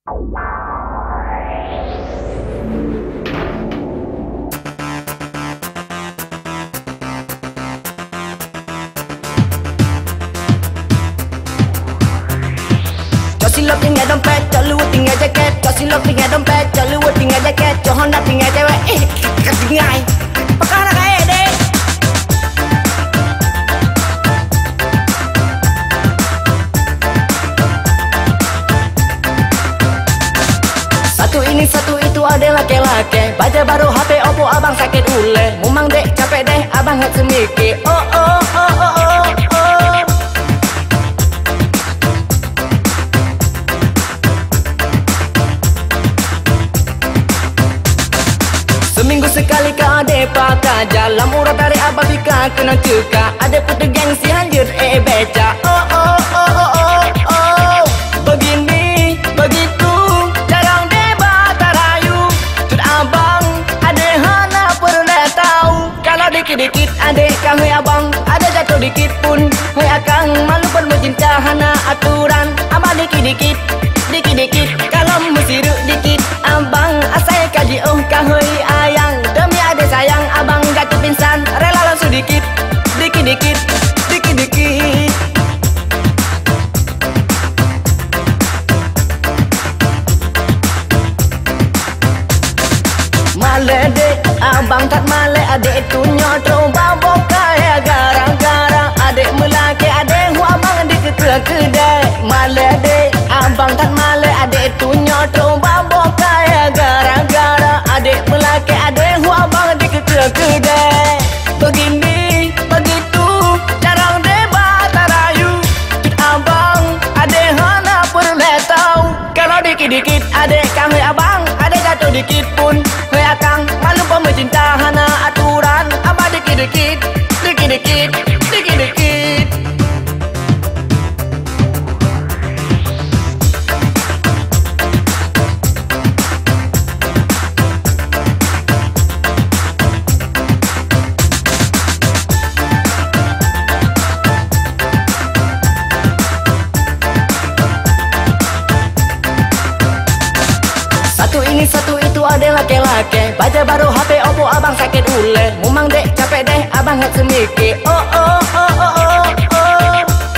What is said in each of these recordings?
Silap tinggal dompet, cok luwet tinggal jaket. Cok silap tinggal dompet, cok luwet tinggal jaket. Cok Honda tinggal cewek, ketinggai perkara kaya deh. Satu ini satu itu ada laki-laki. Baja baru HP Oppo abang sakit ule. Mumang dek capek deh abang nggak semikir. Oh oh oh oh oh oh. Seminggu sekali kau ade pakai jalan murah dari abang bika kena cuka. Ada putih gengsi hancur beca. Oh oh oh oh oh oh. Begini begitu jarang debat tarayu. Cut abang ade hana pernah tahu. Kalau dikit-dikit ade kang hui abang ada jatuh dikit pun hui akang malu pun mencinta hana aturan. Abang dikit-dikit dikit-dikit kalau mesiruk dikit abang asal kaji oh kahui ayang demi ade sayang abang jatuh pingsan rela langsung dikit dikit-dikit dikit-dikit. Male dek abang tak male adek itu nyotro babok kaya gara-gara adek melaki adek hu abang diketua kedai. Male dek abang tak male adek itu nyotro babok kaya gara-gara adek melaki adek hu abang diketua kedai. Begini begitu jarang debat tarayu. Cut abang adek hana pernah tahu. Kalau dikit-dikit adek kang abang adek jatuh dikit pun hui akang malu pun mencinta hana aturan. Abang dikit-dikit dikit-dikit dikit-dikit. Satu ini satu itu ada laki-laki. Baja baru HP Oppo abang sakit ule. Mumang dek capek deh abang nggak semikir. Oh oh oh oh oh oh.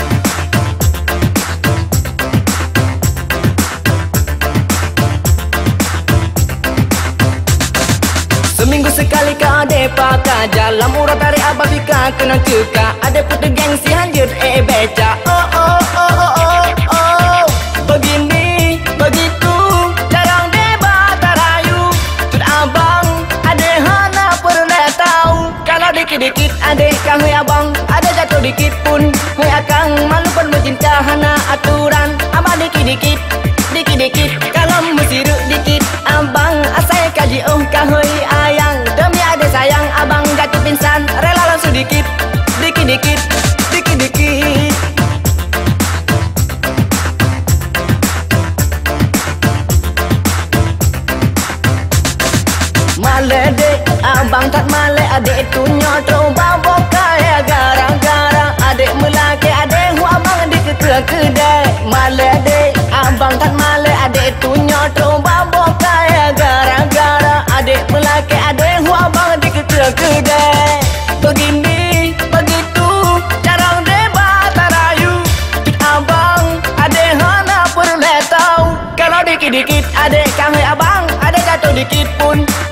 Seminggu sekali kau ade pakai jalan murah dari abang bika kena cuka. Ada putih gengsi hancur beca. Oh oh oh oh oh oh. Begini begitu jarang debat tarayu. Cut abang ade hana pernah tahu. Kalau dikit-dikit ade kang hui abang ada jatuh dikit pun hui akang malu pun mencinta hana aturan. Abang dikit-dikit dikit-dikit kalau mesiruk dikit abang asal kaji oh kahui ayang demi ade sayang abang jatuh pingsan rela langsung dikit dikit-dikit dikit-dikit. Male dek abang tak male adek itu nyotro babok kaya gara-gara adek melaki adek hu abang diketua kedai. Male dek abang tak male adek itu nyotro babok kaya gara-gara adek melaki adek hu abang diketua kedai. Begini begitu jarang debat tarayu. Cut abang adek hana pernah tahu. Kalau dikit-dikit adek kang abang ada jatuh dikit pun